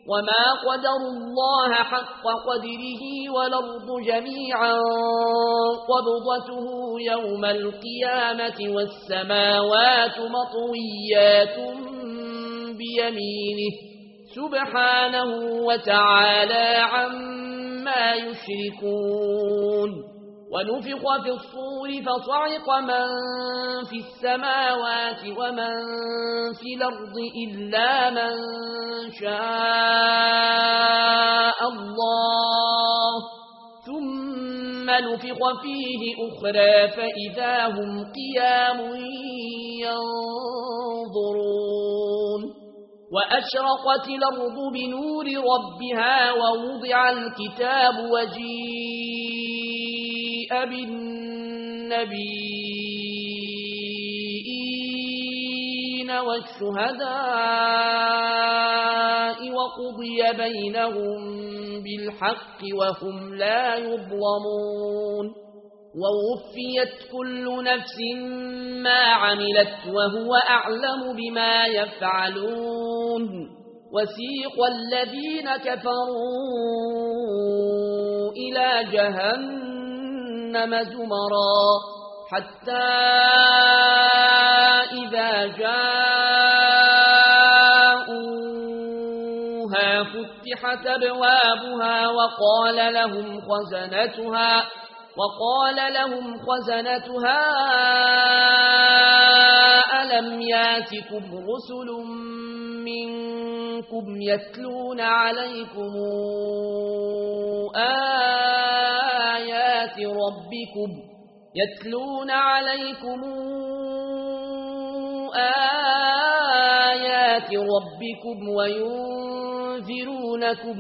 وما قدروا الله حق قدره والأرض جميعا قبضته يوم القيامة والسماوات مطويات بيمينه سبحانه وتعالى عما يشركون ونفخ في الصور فصعق من في السماوات ومن في الأرض إلا من شاء الله ثم نفخ فيه أخرى فإذا هم قيام ينظرون وأشرقت الأرض بنور ربها ووضع الكتاب وجيء بالنبيين والشهداء وقضي بينهم بالحق وهم لا يظلمون ووفيت كل نفس ما عملت وهو أعلم بما يفعلون وسيق الذين كفروا إلى جهنم زمرا حتى إذا جاءوها فتحت أبوابها وقال لهم خزنتها ألم ياتكم رسل منكم يتلون عليكم آيات ربكم وينذرونكم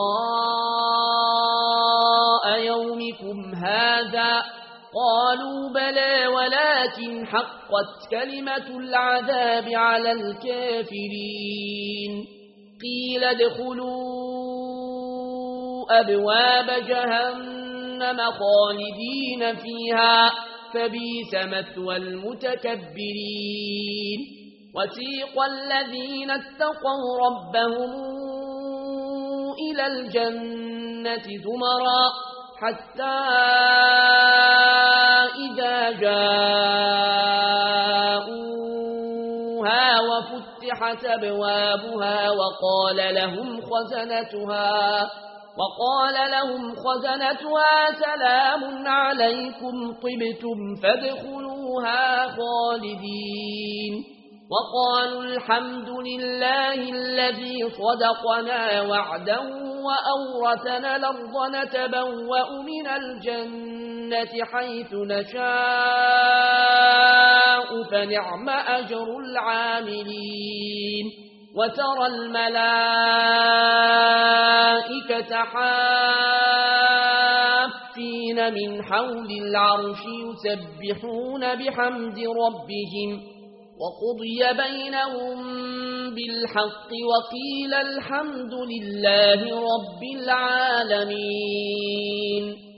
لقاء يومكم هذا قالوا بلى ولكن حقت كلمة العذاب على الكافرين قيل ادخلوا أبواب جهنم خالدين فيها فبئس مثوى المتكبرين وسيق الذين اتقوا ربهم إلى الجنة زمرا حتى إذا جاءوها وفتحت أبوابها وقال لهم خزنتها سلام عليكم طبتم فادخلوها خالدين وقالوا الحمد لله الذي صدقنا وعده وأورثنا الأرض نتبوأ من الجنة حيث نشاء فنعم أجر العاملين وترى الملائكة حافين من حول العرش يسبحون بحمد ربهم وقضي بينهم بالحق وقيل الحمد لله رب العالمين